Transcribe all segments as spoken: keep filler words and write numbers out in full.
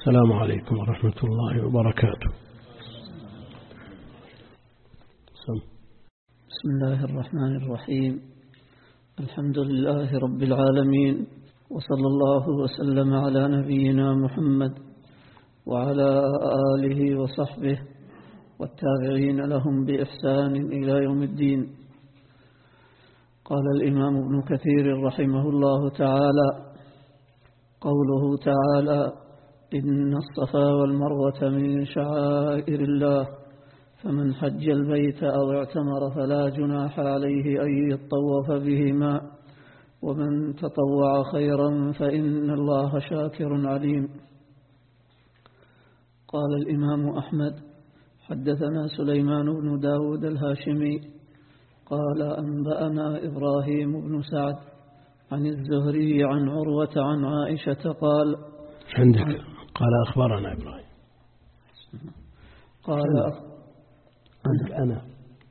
السلام عليكم ورحمة الله وبركاته. بسم الله الرحمن الرحيم. الحمد لله رب العالمين، وصلى الله وسلم على نبينا محمد وعلى آله وصحبه والتابعين لهم بإحسان إلى يوم الدين. قال الإمام ابن كثير رحمه الله تعالى: قوله تعالى: إن الصفا والمروة من شعائر الله، فمن حج البيت أو اعتمر فلا جناح عليه أن يطوف بهما، ومن تطوع خيرا فإن الله شاكر عليم. قال الإمام أحمد: حدثنا سليمان بن داود الهاشمي قال أنبأنا إبراهيم بن سعد عن الزهري عن عروة عن عائشة قال عندك قال أخبرنا إبراهيم قال عندك أنا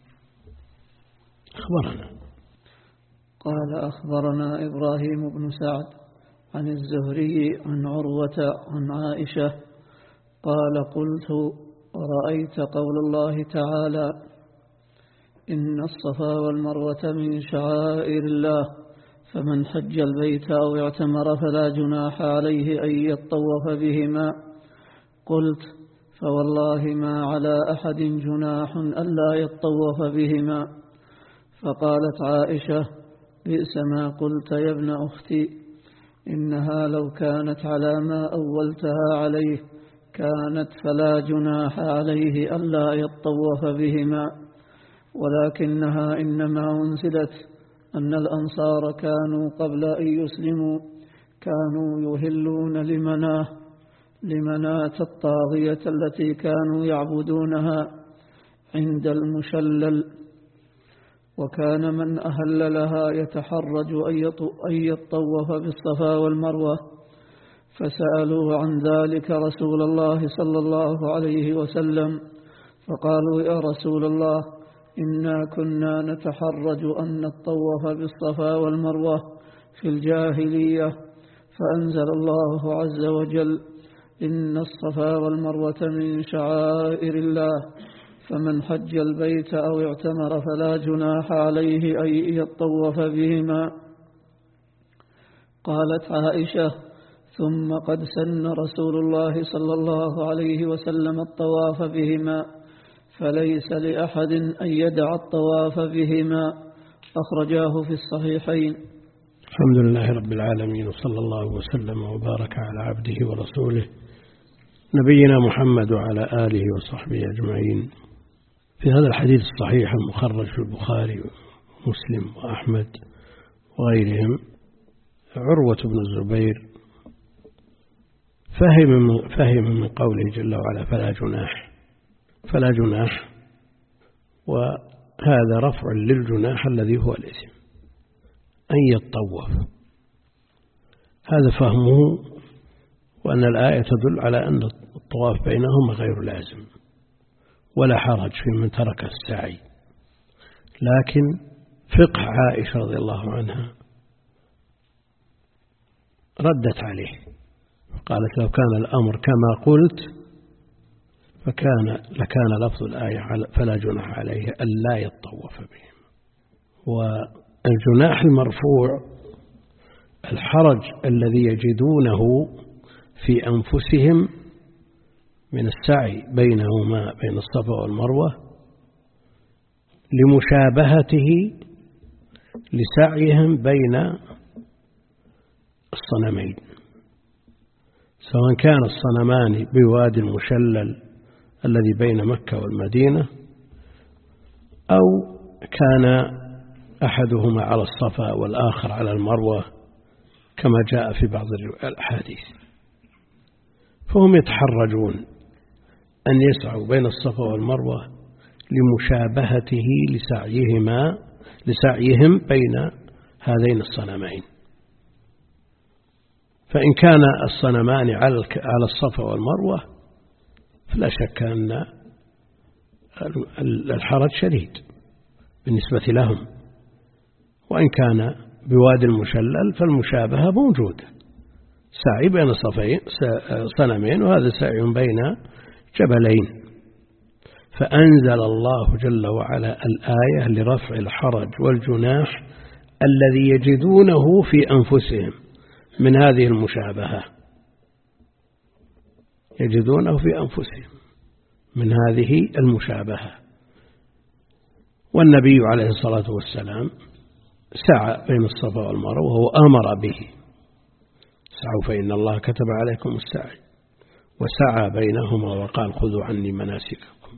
أخبرنا قال أخبرنا إبراهيم بن سعد عن الزهري عن عروة عن عائشة قال: قلت: رأيت قول الله تعالى: إن الصفا والمروة من شعائر الله، فمن حج البيت أو اعتمر فلا جناح عليه أن يطوف بهما. قلت: فوالله ما على أحد جناح ألا يطوف بهما. فقالت عائشة: بئس ما قلت يا ابن أختي، إنها لو كانت على ما أولتها عليه كانت فلا جناح عليه ألا يطوف بهما، ولكنها إنما أنزلت أن الأنصار كانوا قبل أن يسلموا كانوا يهلون لمناه لمناة الطاغية التي كانوا يعبدونها عند المشلل، وكان من أهل لها يتحرج أن يطوف بالصفا والمروة، فسألوا عن ذلك رسول الله صلى الله عليه وسلم فقالوا: يا رسول الله، إنا كنا نتحرج أن نطوف بالصفا والمروة في الجاهلية، فأنزل الله عز وجل: إن الصفا والمروة من شعائر الله، فمن حج البيت أو اعتمر فلا جناح عليه أن يطوف بهما. قالت عائشة: ثم قد سن رسول الله صلى الله عليه وسلم الطواف بهما، فليس لأحد أن يدع الطواف بهما. أخرجاه في الصحيحين. الحمد لله رب العالمين، وصلى الله وسلم وبارك على عبده ورسوله نبينا محمد وعلى آله وصحبه أجمعين. في هذا الحديث الصحيح المخرج في البخاري ومسلم وأحمد وغيرهم، عروة بن الزبير فهم فهم من قوله جل وعلا: فلا جناح فلا جناح وهذا رفع للجناح الذي هو الإثم، أن يطوف. هذا فهمه، وأن الآية تدل على أن الطواف بينهما غير لازم ولا حرج في من ترك السعي. لكن فقه عائشة رضي الله عنها ردت عليه، قالت: لو كان الأمر كما قلت فكان لكان لفظ الآية فلا جناح عليه ألا يطوف بهم. والجناح المرفوع الحرج الذي يجدونه في أنفسهم من السعي بينهما بين الصفا والمروة لمشابهته لسعيهم بين الصنمين، سواء كان الصنمان بوادي المشلل الذي بين مكة والمدينة، أو كان أحدهما على الصفا والآخر على المروة كما جاء في بعض الأحاديث. فهم يتحرجون أن يسعوا بين الصفا والمروة لمشابهته لسعيهما لسعيهم بين هذين الصنمين. فإن كان الصنمان على الصفا والمروة فلا شك أن الحرج شديد بالنسبة لهم، وإن كان بوادي المشلل فالمشابهة موجودة، سعي بين صنمين، وهذا سعي بين جبلين. فأنزل الله جل وعلا الآية لرفع الحرج والجناح الذي يجدونه في أنفسهم من هذه المشابهة، يجدونه في أنفسهم من هذه المشابهة. والنبي عليه الصلاة والسلام سعى بين الصفا والمروة وهو أمر به، سعوا فإن الله كتب عليكم السعي، وسعى بينهما وقال خذوا عني مناسككم.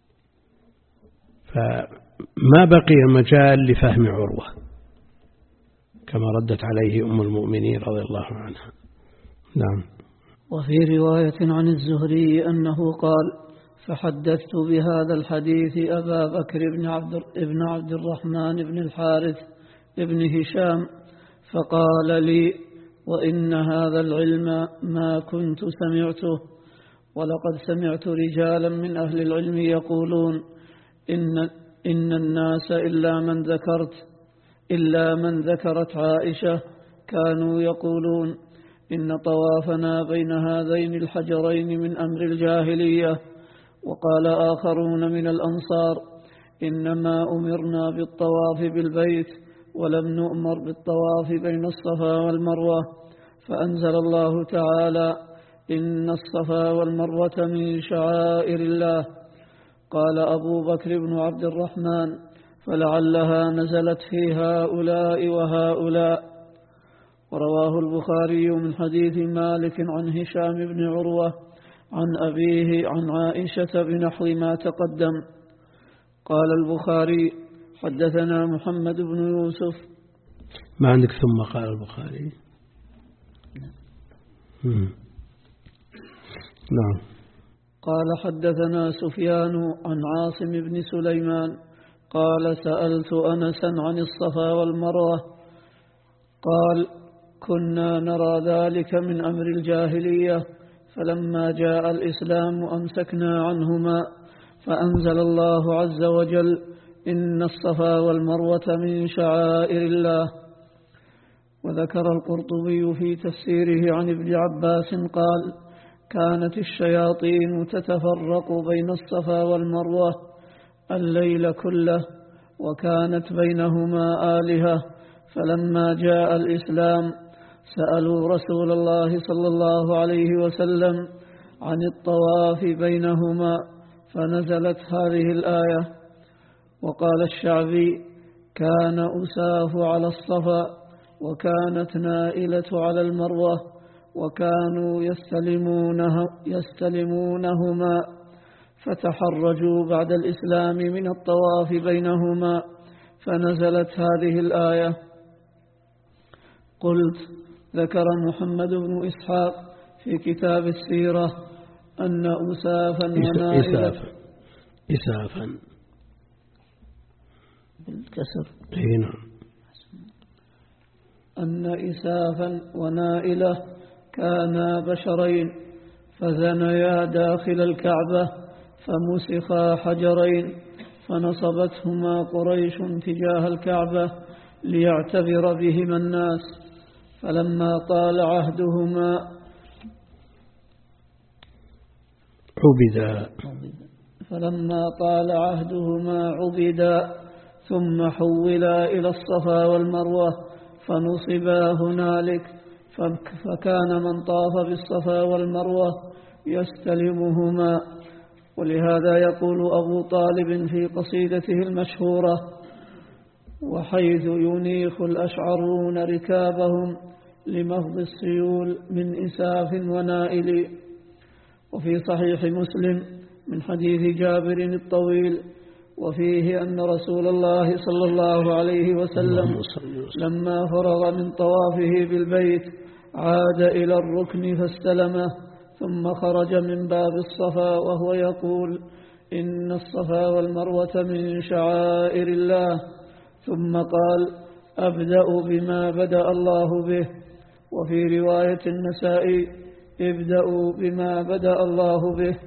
فما بقي مجال لفهم عروة كما ردت عليه أم المؤمنين رضي الله عنها. نعم. وفي رواية عن الزهري أنه قال: فحدثت بهذا الحديث أبا بكر بن عبد, بن عبد الرحمن بن الحارث بن هشام، فقال لي: وإن هذا العلم ما كنت سمعته، ولقد سمعت رجالا من أهل العلم يقولون إن, إن الناس إلا من ذكرت إلا من ذكرت عائشة كانوا يقولون إن طوافنا بين هذين الحجرين من أمر الجاهلية. وقال آخرون من الأنصار: إنما أمرنا بالطواف بالبيت ولم نؤمر بالطواف بين الصفا والمروة. فأنزل الله تعالى: إن الصفا والمروة من شعائر الله. قال أبو بكر بن عبد الرحمن: فلعلها نزلت في هؤلاء وهؤلاء. ورواه البخاري من حديث مالك عن هشام بن عروة عن أبيه عن عائشة بنحو ما تقدم. قال البخاري: حدثنا محمد بن يوسف. ما عندك ثم قال البخاري؟ نعم. قال: حدثنا سفيان عن عاصم بن سليمان قال: سألت أنسا عن الصفا والمروة قال: كنا نرى ذلك من أمر الجاهلية، فلما جاء الإسلام أمسكنا عنهما، فأنزل الله عز وجل: إن الصفا والمروة من شعائر الله. وذكر القرطبي في تفسيره عن ابن عباس قال: كانت الشياطين تتفرق بين الصفا والمروة الليل كله، وكانت بينهما آلهة، فلما جاء الإسلام سألوا رسول الله صلى الله عليه وسلم عن الطواف بينهما، فنزلت هذه الآية. وقال الشعبي: كان أساف على الصفا، وكانت نائلة على المروة، وكانوا يستلمونه يستلمونهما، فتحرجوا بعد الإسلام من الطواف بينهما، فنزلت هذه الآية. قلت: ذكر محمد بن إسحاق في كتاب السيرة أن أسافا ونائلة إسافا إسافا بالكسر هنا أن إسافا ونائلة كانا بشرين، فزنيا داخل الكعبة، فمسخا حجرين، فنصبتهما قريش تجاه الكعبة ليعتبر بهما الناس، فلما طال عهدهما عبدا فلما طال عهدهما عبدا، ثم حولا إلى الصفا والمروة فنصبا هنالك، فكان من طاف بالصفا والمروة يستلمهما. ولهذا يقول أبو طالب في قصيدته المشهورة: وحيث ينيخ الأشعرون ركابهم لمهض السيول من إساف ونائل. وفي صحيح مسلم من حديث جابر الطويل وفيه أن رسول الله صلى الله عليه وسلم لما فرغ من طوافه بالبيت عاد إلى الركن فاستلمه، ثم خرج من باب الصفا وهو يقول: إن الصفا والمروة من شعائر الله، ثم قال: أبدأ بما بدأ الله به. وفي رواية النسائي: ابدأوا بما بدأ الله به.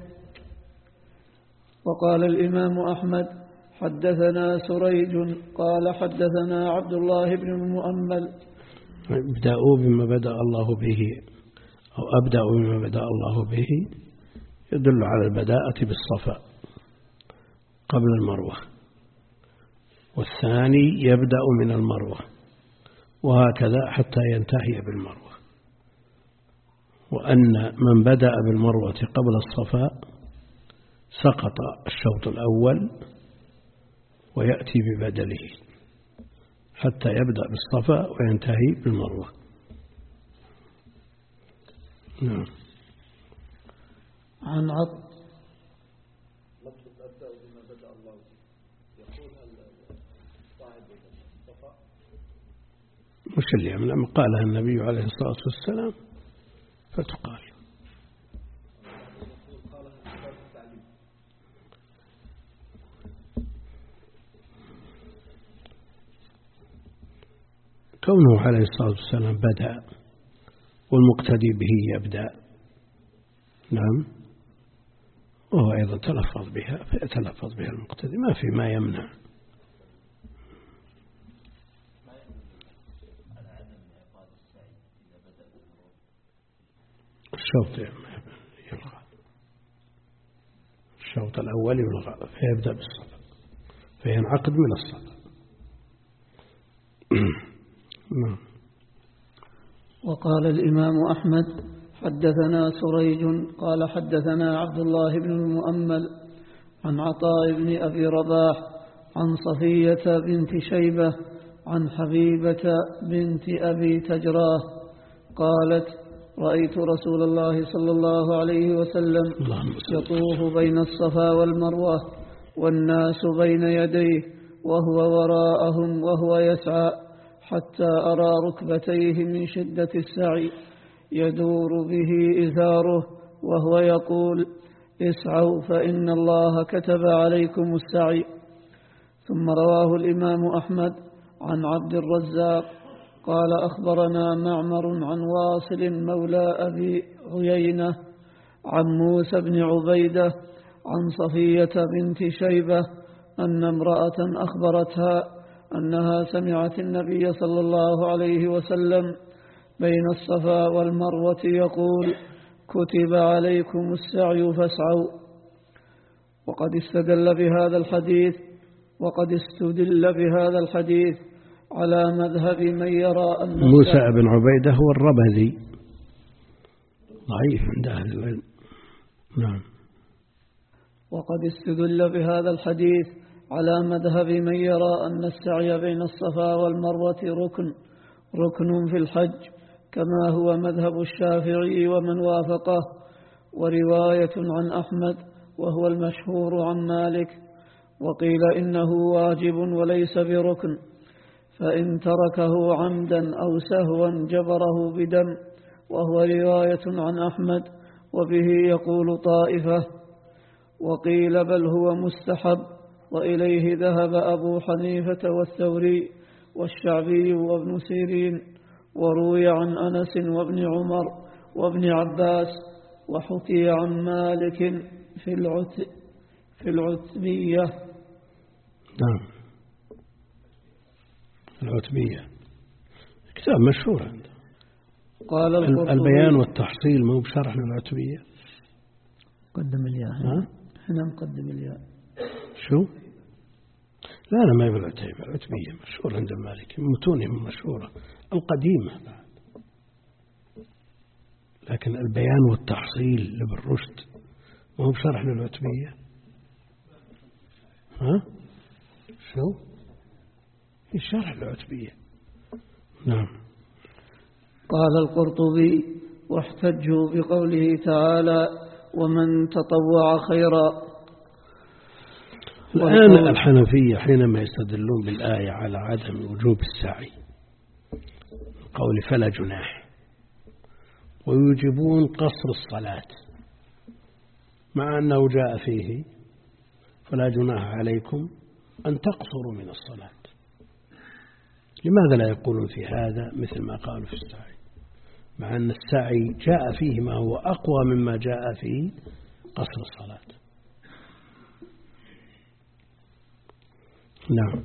وقال الإمام أحمد: حدثنا سريج قال حدثنا عبد الله بن المؤمل. ابدأوا بما بدأ الله به، أو أبدأ بما بدأ الله به يدل على البداءة بالصفا قبل المروة، والثاني يبدأ من المروة وهكذا حتى ينتهي بالمروة. وأن من بدأ بالمروة قبل الصفا سقط الشوط الأول ويأتي ببدله حتى يبدأ بالصفا وينتهي بالمروة. نعم. عن عط مش اللي لما قالها النبي عليه الصلاة والسلام فتقال. كونه عليه الصلاة والسلام بدأ والمقتدي به يبدأ، نعم، وهو أيضا تلفظ بها فيتلفظ بها المقتدي، ما في ما يمنع. الشوط يلغى، الشوط الأول يلغى فيبدأ بالصلاة فينعقد من الصلاة. نعم. وقال الإمام أحمد حدثنا سريج قال حدثنا عبد الله بن المؤمل عن عطاء بن أبي رباح عن صفية بنت شيبة عن حبيبة بنت أبي تجراه قالت رأيت رسول الله صلى الله عليه وسلم يطوف بين الصفا والمروة والناس بين يديه وهو وراءهم وهو يسعى حتى أرى ركبتيه من شدة السعي يدور به إزاره وهو يقول اسعوا فإن الله كتب عليكم السعي. ثم رواه الإمام أحمد عن عبد الرزاق قال أخبرنا معمر عن واصل مولى أبي عيينة عن موسى بن عبيدة عن صفية بنت شيبة أن امرأة أخبرتها أنها سمعت النبي صلى الله عليه وسلم بين الصفا والمروة يقول كتب عليكم السعي فاسعوا. وقد استدل بهذا الحديث وقد استدل بهذا الحديث على مذهب من يرى أن موسى بن عبيدة هو الربذي ضعيف عند أهل العلم. نعم. وقد استدل بهذا الحديث على مذهب من يرى أن السعي بين الصفا والمروة ركن ركن في الحج كما هو مذهب الشافعي ومن وافقه، ورواية عن أحمد وهو المشهور عن مالك. وقيل إنه واجب وليس بركن، فإن تركه عمدا أو سهوا جبره بدم، وهو رواية عن أحمد وبه يقول طائفة. وقيل بل هو مستحب، وإليه ذهب أبو حنيفة والثوري والشعبي وابن سيرين، وروي عن أنس وابن عمر وابن عباس، وحكي عن مالك في العت في العتبية. نعم، العتبية كتاب مشهور عنده. قال البيان والتحصيل مو بشرح للعتبية. قدم الياء. ها؟ هنا مقدم الياء. شو؟ لا لا ما يبقى العتبية، العتبية مشهور عند المالكي، متونهم مشهورة القديمة بعد. لكن البيان والتحصيل لابن رشد ما هو بشرح للعتبية. ها؟ شو؟ في شرح العتبية. نعم. قال القرطبي واحتجوا بقوله تعالى ومن تطوع خيرا. الآن الحنفية حينما يستدلون بالآية على عدم وجوب السعي قول فلا جناح، ويوجبون قصر الصلاة مع أنه جاء فيه فلا جناح عليكم أن تقصروا من الصلاة، لماذا لا يقولون في هذا مثل ما قالوا في السعي، مع أن السعي جاء فيه ما هو أقوى مما جاء فيه قصر الصلاة. نعم.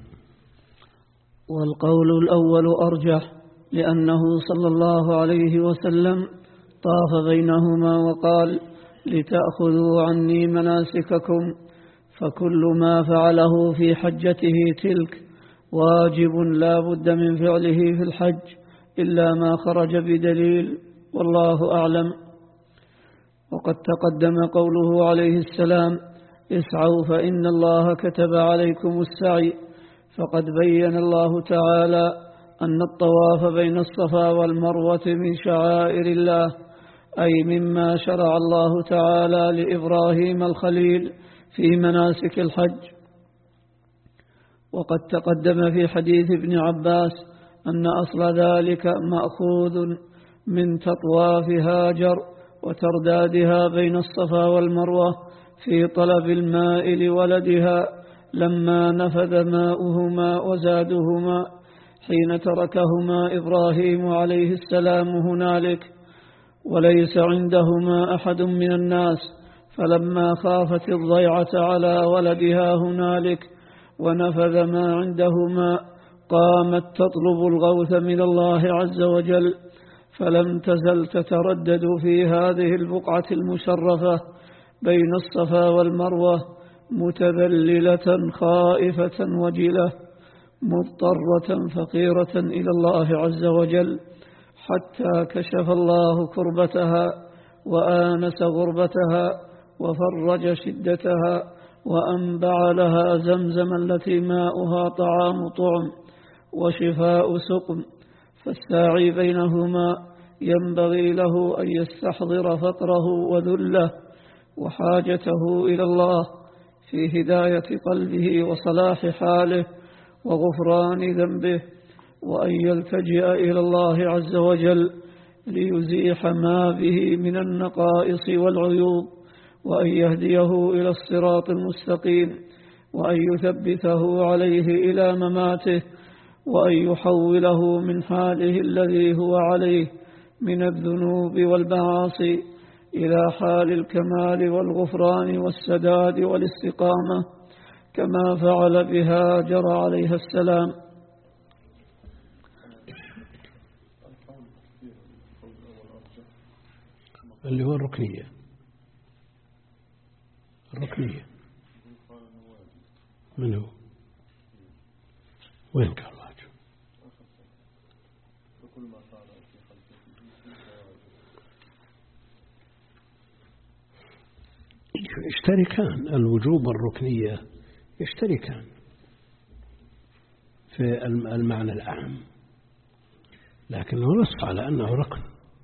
والقول الأول أرجح، لأنه صلى الله عليه وسلم طاف بينهما وقال: لتأخذوا عني مناسككم، فكل ما فعله في حجته تلك واجب لا بد من فعله في الحج إلا ما خرج بدليل، والله أعلم. وقد تقدم قوله عليه السلام: اسعوا فإن الله كتب عليكم السعي، فقد بين الله تعالى أن الطواف بين الصفا والمروة من شعائر الله، أي مما شرع الله تعالى لإبراهيم الخليل في مناسك الحج. وقد تقدم في حديث ابن عباس أن أصل ذلك مأخوذ من تطواف هاجر وتردادها بين الصفا والمروة في طلب الماء لولدها لما نفذ ماؤهما وزادهما حين تركهما إبراهيم عليه السلام هنالك، وليس عندهما أحد من الناس، فلما خافت الضيعة على ولدها هنالك ونفذ ما عندهما قامت تطلب الغوث من الله عز وجل، فلم تزل تتردد في هذه البقعة المشرفة بين الصفا والمروة متذللة خائفة وجلة مضطرة فقيرة إلى الله عز وجل، حتى كشف الله كربتها وآنس غربتها وفرج شدتها وأنبع لها زمزم التي ماؤها طعام طعم وشفاء سقم. فالساعي بينهما ينبغي له أن يستحضر فقره وذله وحاجته إلى الله في هداية قلبه وصلاح حاله وغفران ذنبه، وأن يلتجئ إلى الله عز وجل ليزيح ما به من النقائص والعيوب، وأن يهديه إلى الصراط المستقيم، وأن يثبته عليه إلى مماته، وأن يحوله من حاله الذي هو عليه من الذنوب والمعاصي إلى حال الكمال والغفران والسداد والاستقامة، كما فعل بهاجر عليها السلام. اللي هو الركنية الركنية من هو؟ وين كان الواجب؟ يشتركان، الوجوب والركنية يشتركان في المعنى العام، لكنه نص على أنه ركن.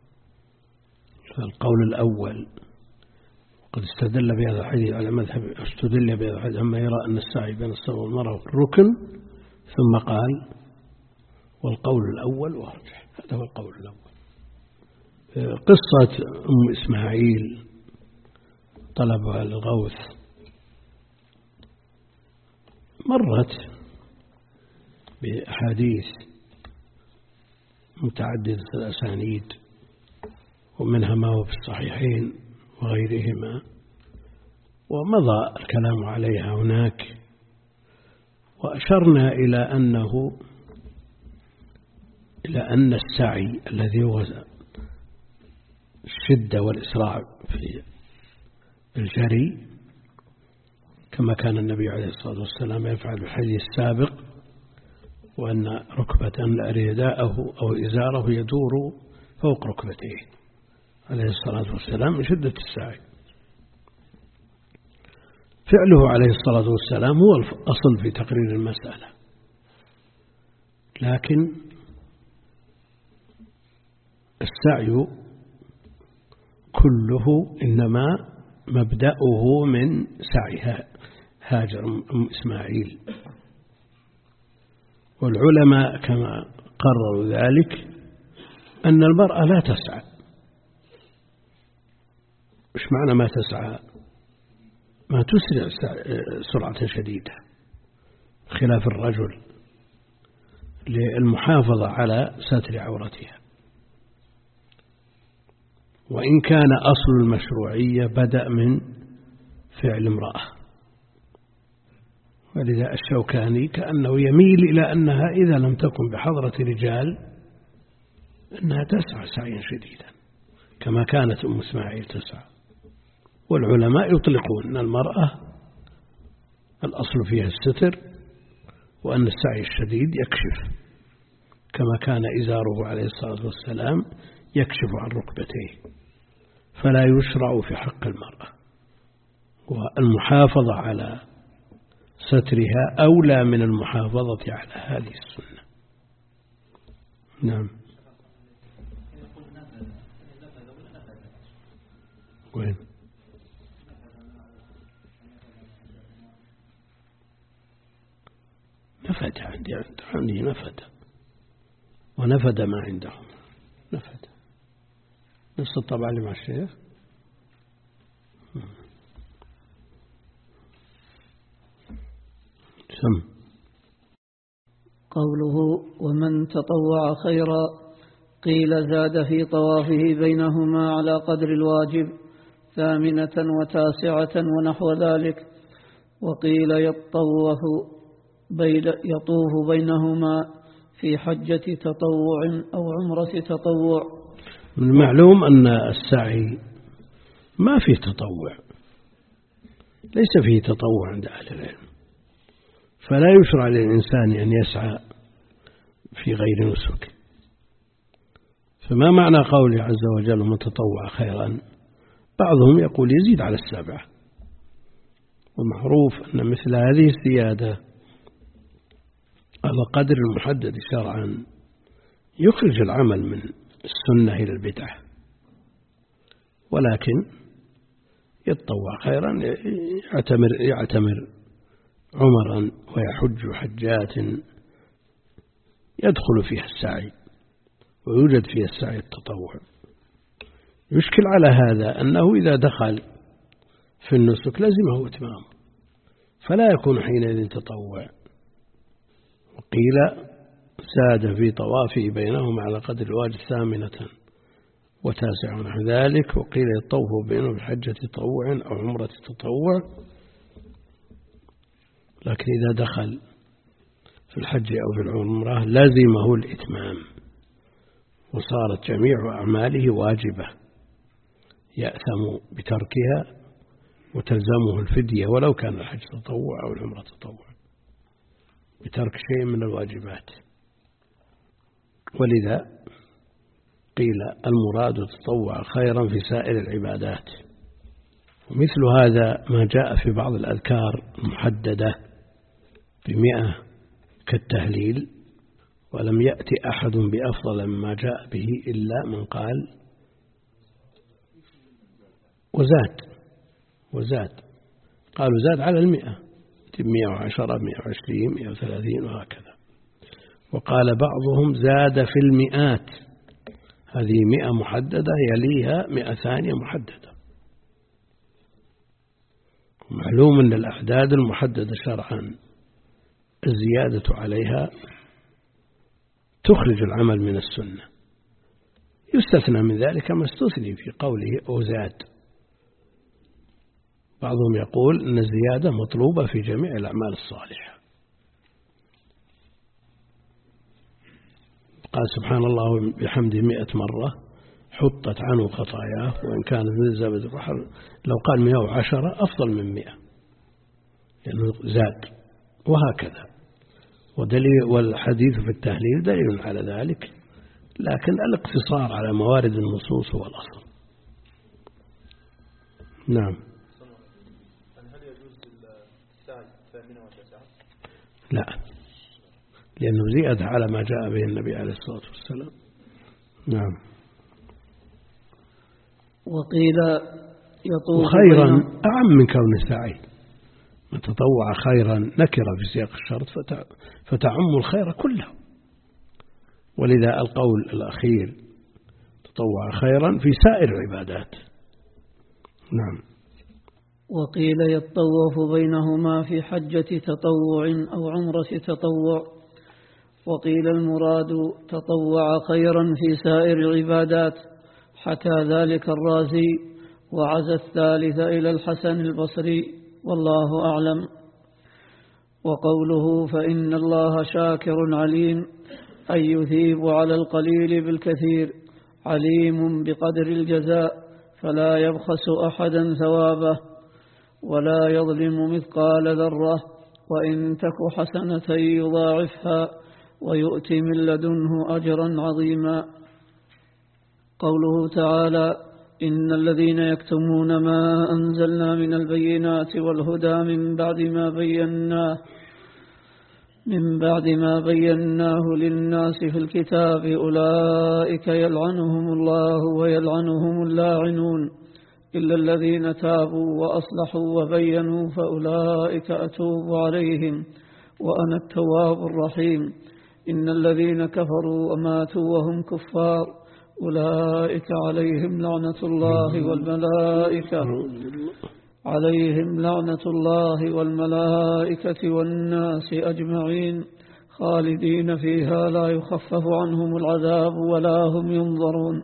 القول الأول قد استدل بهذا الحديث على مذهب استدل بهذا الحديث أما يرى أن السعي بين الصفا والمروة ركن، ثم قال والقول الأول وارجح. هذا هو القول الأول. قصة أم إسماعيل طلبها للغوث مرت بأحاديث متعددة الأسانيد، ومنها ما هو في الصحيحين وغيرهما، ومضى الكلام عليها هناك، وأشرنا إلى أنه إلى أن السعي الذي هو الشدة والإسراع في الجري كما كان النبي عليه الصلاة والسلام يفعل في الحديث السابق، وأن ركبة رداءه أو إزاره يدور فوق ركبتيه عليه الصلاة والسلام من شدة السعي. فعله عليه الصلاة والسلام هو الأصل في تقرير المسألة، لكن السعي كله إنما مبدأه من سعيها هاجر أم إسماعيل، والعلماء كما قرروا ذلك أن المرأة لا تسعى. مش معنى ما تسعى؟ ما تسرع سرعة شديدة خلاف الرجل للمحافظة على ستر عورتها، وإن كان أصل المشروعية بدأ من فعل امرأة. ولذا الشوكاني كأنه يميل إلى أنها إذا لم تكن بحضرة رجال أنها تسعى سعيا شديدا، كما كانت أم إسماعيل تسعى. والعلماء يطلقون أن المرأة الأصل فيها الستر، وأن السعي الشديد يكشف، كما كان إزاره عليه الصلاة والسلام يكشف عن ركبتيه، فلا يشرع في حق المرأة. والمحافظة على سترها أولى من المحافظة على هذه السنة. نعم. وين؟ نفد عندي عندي نفد ونفد ما عندهم نفد نفس الطبع اللي مع الشيخ. سم. قوله ومن تطوع خيرا، قيل زاد في طوافه بينهما على قدر الواجب ثامنة وتاسعة ونحو ذلك، وقيل يطوف بين يطوف بينهما في حجة تطوع أو عمرة تطوع. من المعلوم أن السعي ما فيه تطوع، ليس فيه تطوع عند أهل العلم، فلا يشرع للإنسان أن يسعى في غير نسك. فما معنى قوله عز وجل ومن تطوع خيرا؟ بعضهم يقول يزيد على السبعة، ومعروف أن مثل هذه الزيادة على قدر المحدد شرعا يخرج العمل من السنة إلى البدعة. ولكن يتطوع خيرا يعتمر, يعتمر عمرا ويحج حجات يدخل فيها السعي ويوجد فيها السعي التطوع. يشكل على هذا أنه إذا دخل في النسك لزمه إتمامه، فلا يكون حينئذ تطوع. وقيل زاد في طوافه بينهما على قدر الواجب ثامنة وتاسع نحو ذلك، وقيل يطوف بينه بحجة تطوع أو عمرة تطوع. لكن إذا دخل في الحج أو في العمرة لزمه الإتمام، وصارت جميع أعماله واجبة يأثم بتركها وتلزمه الفدية ولو كان الحج تطوع أو العمرة تطوع، بترك شيء من الواجبات. ولذا قيل المراد تطوع خيرا في سائر العبادات. ومثل هذا ما جاء في بعض الأذكار المحددة بمئة كالتهليل، ولم يأتي أحد بأفضل مما جاء به إلا من قال وزاد وزاد قالوا زاد على المئة، مئة وعشرة مئة وعشرين مئة وثلاثين وهكذا. وقال بعضهم زاد في المئات، هذه مئة محددة يليها مئة ثانية محددة. معلوم أن الأعداد المحددة شرعا الزيادة عليها تخرج العمل من السنة. يستثنى من ذلك ما استثني في قوله أوزاد. بعضهم يقول أن الزيادة مطلوبة في جميع الأعمال الصالحة. قال سبحان الله بحمده مئة مرة حطت عنه خطاياه وإن كانت من زبد البحر. لو قال مئة وعشرة أفضل من مئة لأنه زاد، وهكذا. ودليل والحديث في التهليل دليل على ذلك، لكن الاقتصار على موارد النصوص هو الأصل. نعم. هل يجوز السعي ثامنة وتسعة؟ لا، لأنه زيادة على ما جاء به النبي عليه الصلاة والسلام. نعم. وقيل يطوف وخيرا أعم من كون السعي. من تطوع خيرا نكرة في سياق الشرط فتعم الخير كله. ولذا القول الأخير تطوع خيرا في سائر العبادات. نعم. وقيل يطوف بينهما في حجة تطوع أو عمرة تطوع، وقيل المراد تطوع خيرا في سائر العبادات، حكى ذلك الرازي وعزى الثالث إلى الحسن البصري والله أعلم. وقوله فإن الله شاكر عليم أي يثيب على القليل بالكثير عليم بقدر الجزاء فلا يبخس أحدا ثوابه ولا يظلم مثقال ذرة وإن تك حسنة يضاعفها ويؤتي من لدنه أجرا عظيما. قوله تعالى: إن الذين يكتمون ما أنزلنا من البينات والهدى من بعد ما بيناه من بعد ما بيناه للناس في الكتاب أولئك يلعنهم الله ويلعنهم اللاعنون إلا الذين تابوا وأصلحوا وبينوا فأولئك أتوب عليهم وأنا التواب الرحيم. إن الذين كفروا وماتوا وهم كفار أولئك عليهم لعنة الله والملائكة عليهم لعنة الله والملائكة والناس أجمعين خالدين فيها لا يخفف عنهم العذاب ولا هم ينظرون.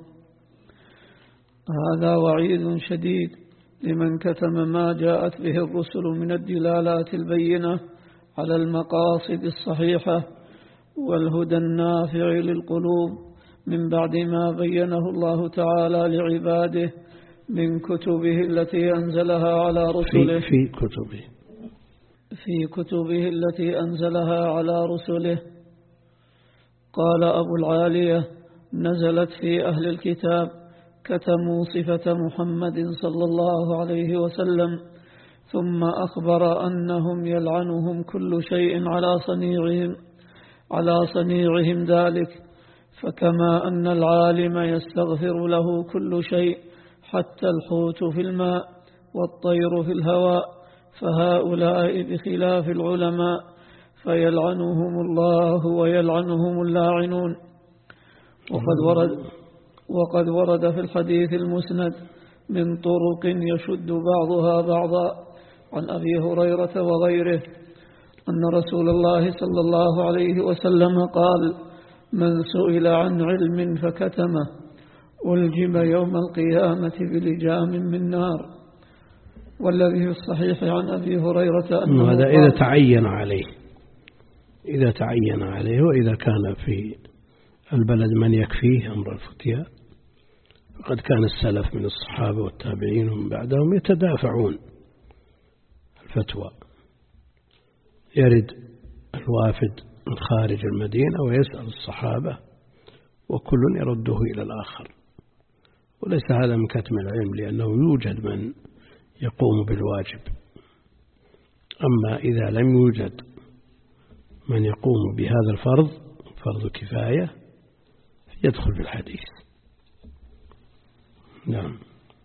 هذا وعيد شديد لمن كتم ما جاءت به الرسل من الدلالات البينة على المقاصد الصحيحة والهدى النافع للقلوب من بعد ما بينه الله تعالى لعباده من كتبه التي أنزلها على رسله في, في كتبه في كتبه التي أنزلها على رسله. قال أبو العالية: نزلت في أهل الكتاب كتموا صفة محمد صلى الله عليه وسلم ثم أخبر أنهم يلعنهم كل شيء على صنيعهم على صنيعهم ذلك، فكما أن العالم يستغفر له كل شيء حتى الحوت في الماء والطير في الهواء، فهؤلاء بخلاف العلماء فيلعنهم الله ويلعنهم اللاعنون. وقد ورد وقد ورد في الحديث المسند من طرق يشد بعضها بعضا عن أبي هريرة وغيره أن رسول الله صلى الله عليه وسلم قال: من سئل عن علم فكتمه ألجم يوم القيامة بلجام من نار. والذي في الصحيح عن أبي هريرة أنه هذا إذا تعين عليه إذا تعين عليه وإذا كان في البلد من يكفيه أمر الفتيا، فقد كان السلف من الصحابة والتابعين ومن بعدهم يتدافعون الفتوى، يرد الوافد من خارج المدينة ويسأل الصحابة وكل يرده إلى الآخر، وليس هذا من كتم العلم لأنه يوجد من يقوم بالواجب. أما إذا لم يوجد من يقوم بهذا الفرض فرض كفاية يدخل في الحديث. نعم.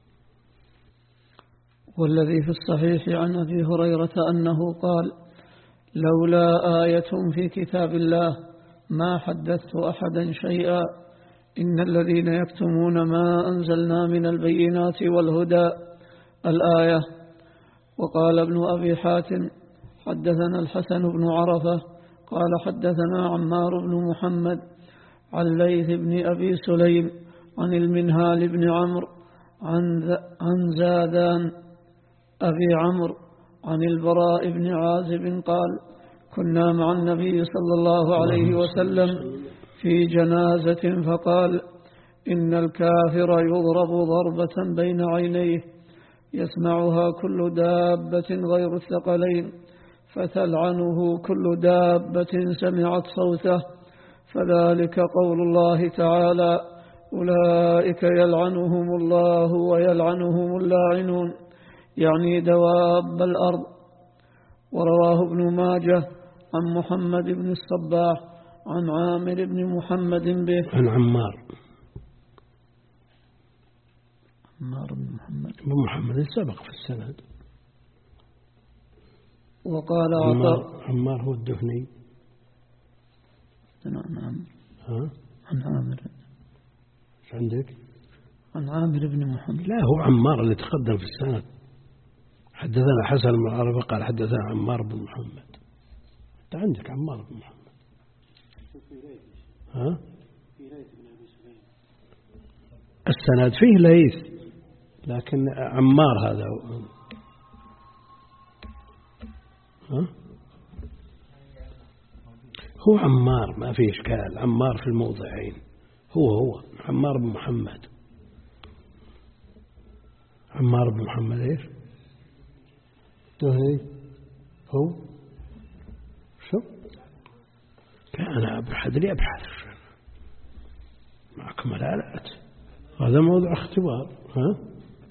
والذي في الصحيح عن أبي هريرة أنه قال: لولا آية في كتاب الله ما حدثت أحدا شيئا إن الذين يكتمون ما أنزلنا من البينات والهدى الآية. وقال ابن أبي حاتم: حدثنا الحسن بن عرفة قال حدثنا عمار بن محمد عن ليث بن أبي سليم عن المنهال بن عمرو عن زادان أبي عمرو عن البراء بن عازب قال: كنا مع النبي صلى الله عليه وسلم في جنازة فقال: إن الكافر يضرب ضربة بين عينيه يسمعها كل دابة غير الثقلين فتلعنه كل دابة سمعت صوته، فذلك قول الله تعالى: أولئك يلعنهم الله ويلعنهم اللاعنون، يعني دواب الأرض. ورواه ابن ماجه عن محمد بن الصباح عن عامر بن محمد به عن عمار عمار بن محمد بن محمد سبق في السند. وقال عمار, عمار هو الدهني. نعم. ها؟ عن عامر. ايش عندك؟ عن عامر بن محمد. لا، هو عمار اللي تقدم في السند. حدثنا حسن بن عرفة قال حدثنا عمار بن محمد. انت عندك عمار بن محمد. ها؟ السند فيه ليث لكن عمار هذا. ها؟ هو عمار ما فيه إشكال، عمار في الموضعين، هو هو عمار بن محمد. عمار بن محمد إيش؟ هو شو كان أبحث لي أبحث معكم الآلات، هذا موضوع اختبار. ها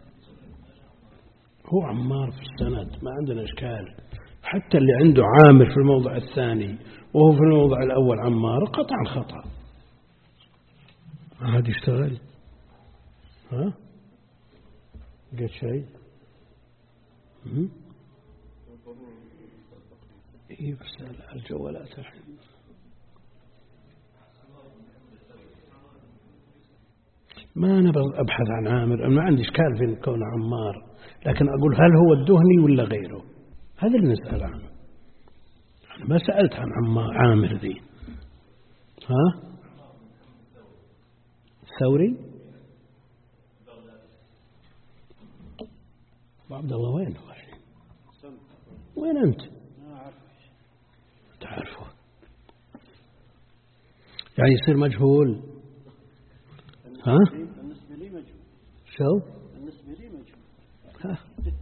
هو عمار في السند، ما عندنا إشكال. حتى اللي عنده عامر في الموضع الثاني وهو في الموضع الأول عمار قطعا خطأ. ما هذا يشتغل. ها قلت شيء. إيه بس الجوالات الحين ما أنا أبحث عن عامر، أنا ما عندي إشكال في كون عمار، لكن أقول هل هو الدهني ولا غيره؟ هذا اللي نسأل عنه. أنا ما سألت عن عامر ذي. ها ثوري عبد الله وين هو الحين؟ وين أنت؟ تعرفه يعني يصير مجهول. ها بالنسبة لي مجهول. شو بالنسبة لي مجهول. ها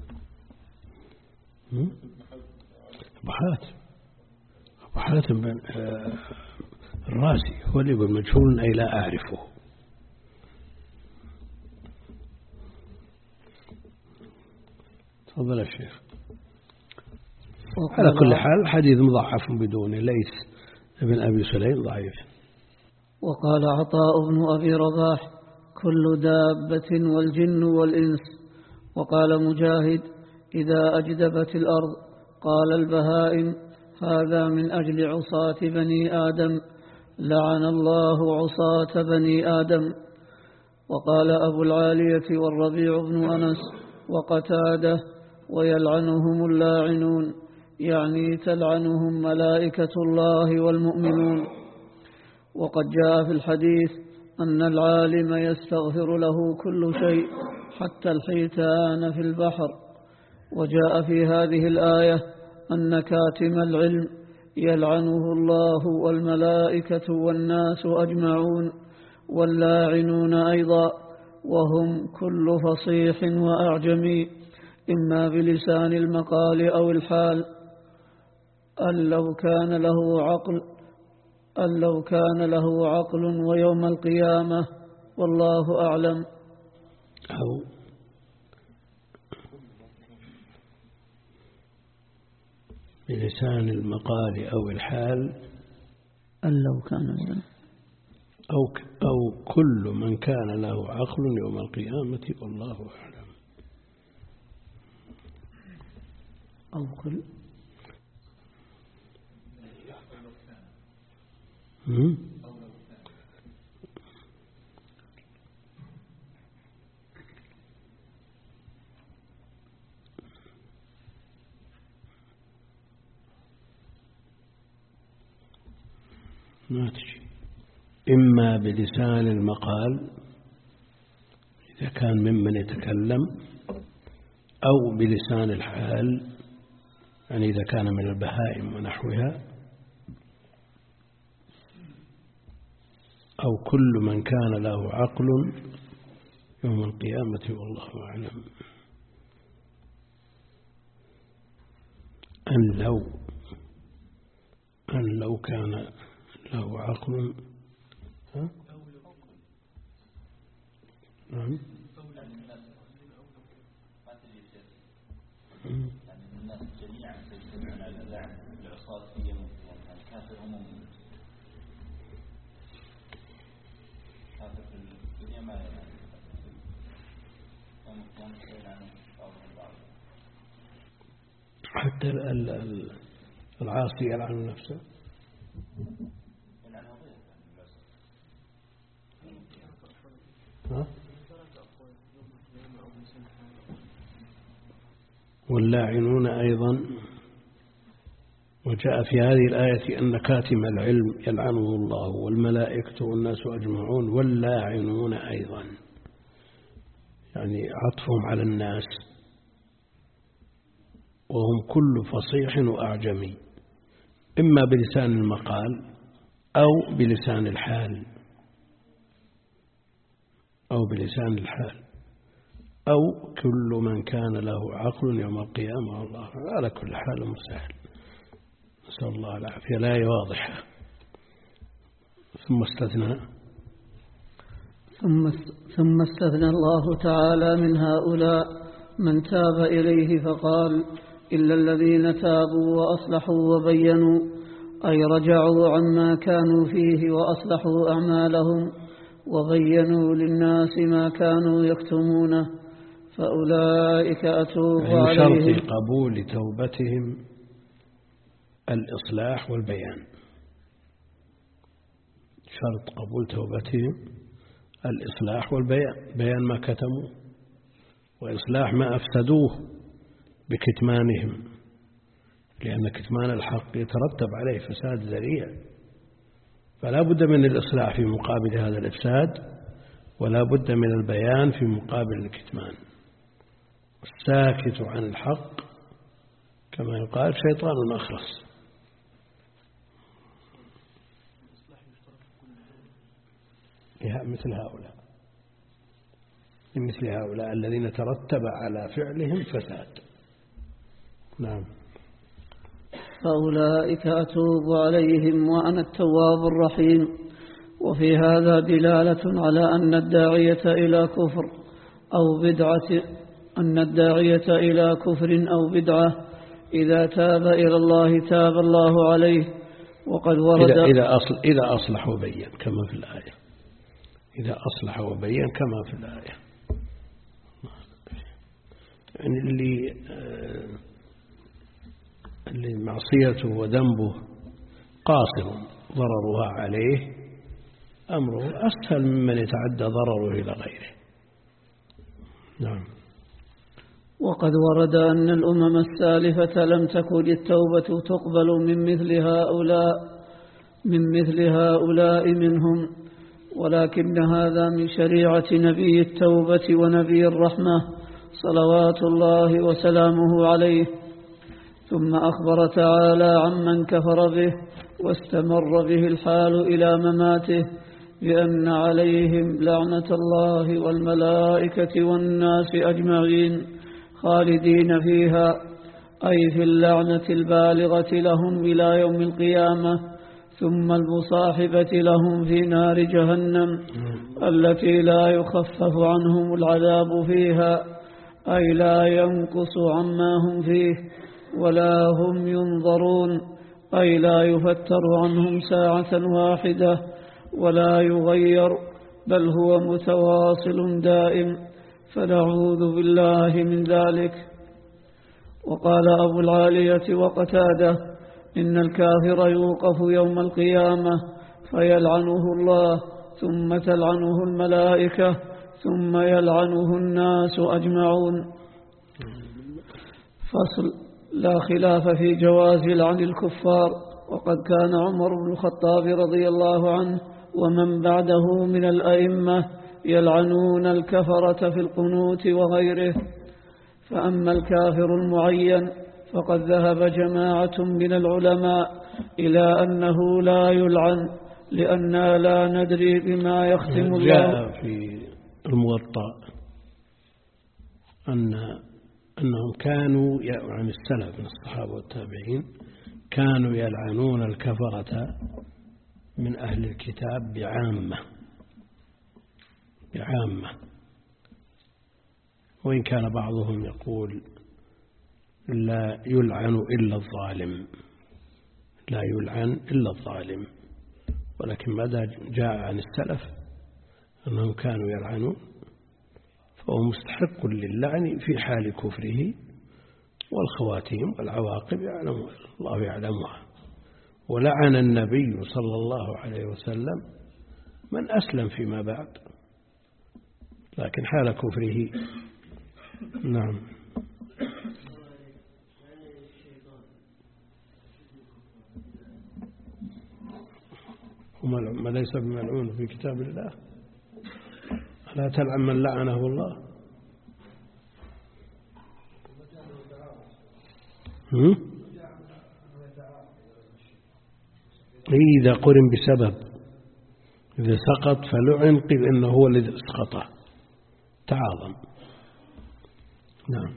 أبو حاتم أبو حاتم بن الرازي هو اللي يقول مجهول أي لا أعرفه. تفضل الشيخ. على كل حال حديث مضاعف بدونه، ليس ابن أبي سليم ضعيف. وقال عطاء بن أبي رباح كل دابة والجن والإنس. وقال مجاهد إذا أجدبت الأرض قال البهائم هذا من أجل عصاة بني آدم لعن الله عصاة بني آدم. وقال أبو العالية والربيع بن أنس وقتاده ويلعنهم اللاعنون، يعني تلعنهم ملائكة الله والمؤمنون. وقد جاء في الحديث أن العالم يستغفر له كل شيء حتى الحيتان في البحر. وجاء في هذه الآية أن كاتم العلم يلعنه الله والملائكة والناس أجمعون واللاعنون أيضا، وهم كل فصيح وأعجمي إما بلسان المقال أو الحال، أن لو كان له عقل أن لو كان له عقل ويوم القيامة، والله أعلم. أو بلسان المقال أو الحال، أن لو كان له أو, أو كل من كان له عقل يوم القيامة، والله أعلم. أو كل هم؟ ما تجي. إما بلسان المقال إذا كان ممن يتكلم، أو بلسان الحال يعني إذا كان من البهائم ونحوها، أو كل من كان له عقل يوم القيامة، والله أعلم. أن لو أن لو كان له عقل. ها؟ نعم. الناس جميعا سيجتمعون على اللعن العصاة في يوم القيامة. الكافر هم الكافر في الدنيا ما يلعن، يوم القيامة سيلعن بعضهم بعض. حتى العاصي يلعن نفسه. يلعن غيره ها؟ واللاعنون أيضا. وجاء في هذه الآية أن كاتم العلم يلعنه الله والملائكة والناس أجمعون واللاعنون أيضا، يعني عطفهم على الناس، وهم كل فصيح وأعجمي، إما بلسان المقال أو بلسان الحال. أو بلسان الحال أو كل من كان له عقل يوم القيامة. الله على كل حال مسهل، نسأل الله العافية. لا واضحة. ثم استثنى ثم ثم استثنى الله تعالى من هؤلاء من تاب إليه فقال إلا الذين تابوا وأصلحوا وبينوا، أي رجعوا عما كانوا فيه وأصلحوا أعمالهم وبينوا للناس ما كانوا يكتمونه، فأولئك أتوب يعني عليهم. شرط قبول توبتهم الإصلاح والبيان. شرط قبول توبتهم الإصلاح والبيان، بيان ما كتموا وإصلاح ما أفسدوه بكتمانهم، لأن كتمان الحق يترتب عليه فساد ذريع، فلا بد من الإصلاح في مقابل هذا الإفساد، ولا بد من البيان في مقابل الكتمان. الساكت عن الحق كما يقال شيطان أخرس. مثل هؤلاء مثل هؤلاء الذين ترتب على فعلهم فساد. نعم. فأولئك أتوب عليهم وأنا التواب الرحيم. وفي هذا دلالة على أن الداعية إلى كفر أو بدعة أن الداعية إلى كفر أو بدعة إذا تاب إلى الله تاب الله عليه. وقد ورد إذا إذا أصل إذا أصلح وبين كما في الآية، إذا أصلح وبين كما في الآية. يعني اللي اللي معصيته وذنبه قاصر ضررها عليه أمره أسهل ممن يتعدى ضرره إلى غيره. نعم. وقد ورد أن الأمم السالفة لم تكن التوبة تقبل من مثل هؤلاء من مثل هؤلاء منهم، ولكن هذا من شريعة نبي التوبة ونبي الرحمة صلوات الله وسلامه عليه. ثم أخبر تعالى عمن كفر به واستمر به الحال إلى مماته بأن عليهم لعنة الله والملائكة والناس أجمعين خالدين فيها، أي في اللعنة البالغة لهم إلى يوم القيامة، ثم المصاحبة لهم في نار جهنم التي لا يخفف عنهم العذاب فيها، أي لا ينقص عما هم فيه ولا هم ينظرون، أي لا يفتر عنهم ساعة واحدة ولا يغير، بل هو متواصل دائم، فنعوذ بالله من ذلك. وقال أبو العالية وقتاده إن الكافر يوقف يوم القيامة فيلعنه الله ثم تلعنه الملائكة ثم يلعنه الناس أجمعون. فصل. لا خلاف في جواز لعن الكفار، وقد كان عمر بن الخطاب رضي الله عنه ومن بعده من الأئمة يلعنون الكفرة في القنوت وغيره. فأما الكافر المعين فقد ذهب جماعة من العلماء إلى أنه لا يلعن، لأننا لا ندري بما يختم الله. جاء في الموطأ أن أنهم كانوا عن السلف من الصحابة والتابعين كانوا يلعنون الكفرة من أهل الكتاب بعامة بعامة وإن كان بعضهم يقول لا يلعن إلا الظالم، لا يلعن إلا الظالم، ولكن ماذا جاء عن السلف أنهم كانوا يلعنون، فهو مستحق للعن في حال كفره، والخواتيم والعواقب يعلم الله يعلمها. ولعن النبي صلى الله عليه وسلم من أسلم فيما بعد، لكن حال كفره. نعم. وما ليس بملعون في كتاب الله، لا تلعن من لعنه الله. إذا قرن بسبب، إذا سقط فلعن قيل إنه هو الذي اسقطه. تعاظم. نعم.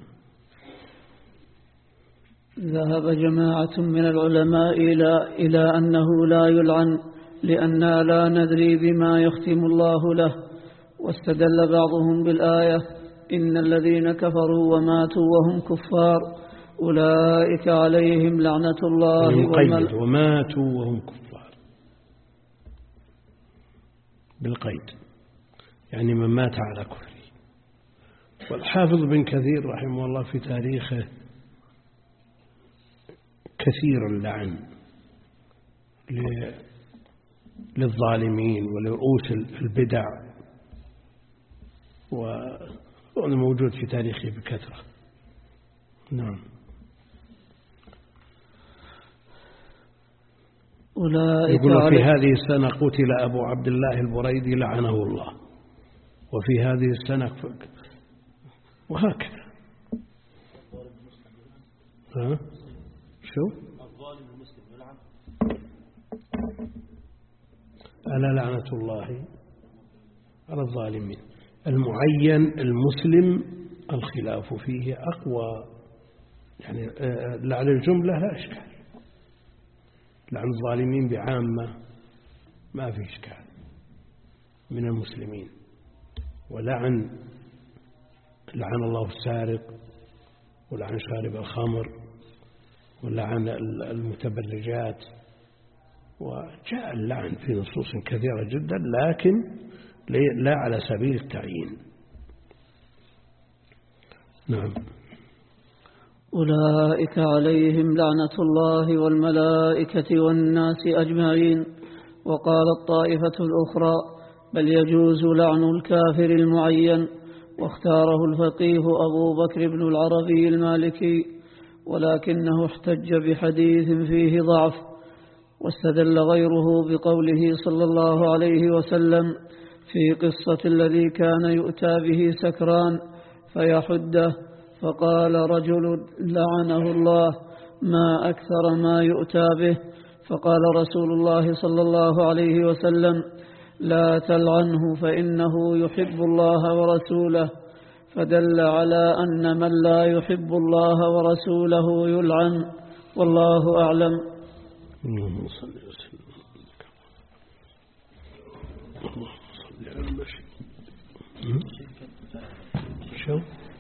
ذهب جماعة من العلماء إلى إلى أنه لا يلعن لأننا لا ندري بما يختم الله له، واستدل بعضهم بالآية إن الذين كفروا وماتوا وهم كفار أولئك عليهم لعنة الله والملائكة وماتوا وهم كفار بالقيد، يعني من مات على كفره. والحافظ بن كثير رحمه الله في تاريخه كثير اللعن للظالمين ولرؤوس البدع، وهذا موجود في تاريخه بكثرة. نعم. يقول في هذه السنة قتل أبو عبد الله البريدي لعنه الله، وفي هذه السنة وهكذا. ها؟ شو؟ الظالم المسلم يلعن. ألا لعنة الله على الظالمين. المعين المسلم الخلاف فيه أقوى، يعني لعن الجملة لا إشكال، لعن الظالمين بعامة ما في إشكال من المسلمين. ولعن لعن الله السارق، ولعن شارب الخمر، ولعن المتبرجات، وجاء اللعن في نصوص كثيرة جدا، لكن لا على سبيل التعيين. نعم. أولئك عليهم لعنة الله والملائكة والناس أجمعين. وقالت طائفة الأخرى بل يجوز لعن الكافر المعين، واختاره الفقيه أبو بكر بن العربي المالكي، ولكنه احتج بحديث فيه ضعف، واستدل غيره بقوله صلى الله عليه وسلم في قصة الذي كان يؤتى به سكران فيحده، فقال رجل لعنه الله ما أكثر ما يؤتى به، فقال رسول الله صلى الله عليه وسلم لا تلعنه فإنه يحب الله ورسوله، فدل على أن من لا يحب الله ورسوله يلعن، والله أعلم. اللهم صل وسلم. اللهم صل على المشي. شو؟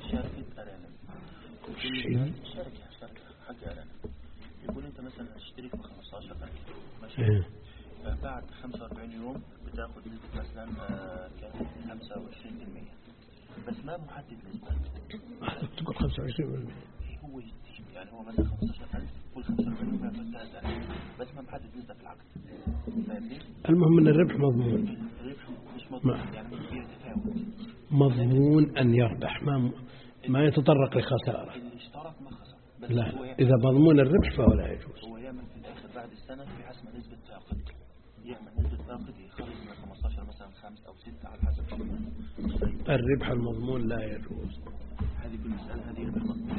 شركة شركة حق إعلان. يقول أنت مثلا اشترك ب خمسة عشر ألف ماشي، بعد خمسة وأربعين يوم بتاخذ نسبة مثلا خمسة وعشرين بالمئة، بس ما محدد نسبة. تقول خمسة وعشرين بالمئة هو يستجيب، يعني هو مثلا خمسة عشر ألف قول خمسة وأربعين يوم يعطيك ثلاثة آلاف، بس ما محدد نسبة في العقد. فاهمني؟ المهم ان الربح مضمون. الربح مش مضمون، يعني بيتفاوت. مضمون ان يربح، ما ما يتطرق لخسارة. اللي اشترك ما خسر. لا، إذا مضمون الربح فهو لا يجوز. هو يعمل في الآخر بعد السنة في حسب نسبة تعاقد، يعمل نسبة تعاقد يخرج من خمسة عشر مثلا خمسة أو ستة على حسب شو. الربح المضمون لا يجوز. هذه بالمسألة هذه ربح مضمون.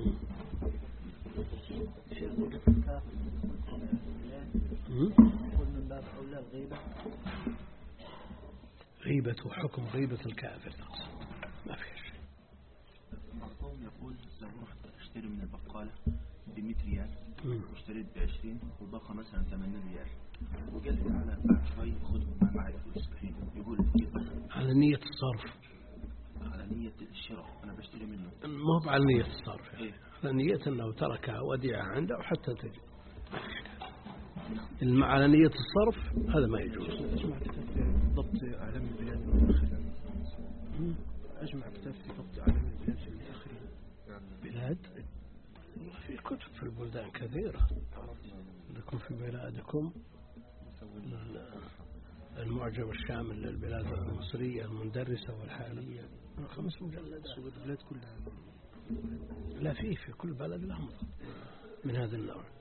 يقول من باب أولى الغيبة. غيبة حكم غيبة الكافر تقصد، ما في شيء. القوم يقول لو رحت اشتري من البقالة بمئة ريال واشتريت بعشرين وبقى مثلا ثمانين ريال، وقال لي تعالى بعد شوي خذ معي فلوس الحين، يقول على نية الصرف، على نية الشراء أنا بشتري منه، ما على نية الصرف، يعني. على نية أنه تركها وديعة عنده حتى تجي. على نية الصرف هذا ما يجوز. أجمع كتاب في ضبط أعلام البلاد المتأخرين. أجمع كتاب في ضبط أعلام البلاد في المتأخرين. بلاد في كتب في البلدان كثيرة. لكم في بلادكم المعجم الشامل للبلاد المصرية المندرسة والحالية، خمس مجلدات. البلاد كلها لا، فيه في كل بلد لهم من هذا النوع.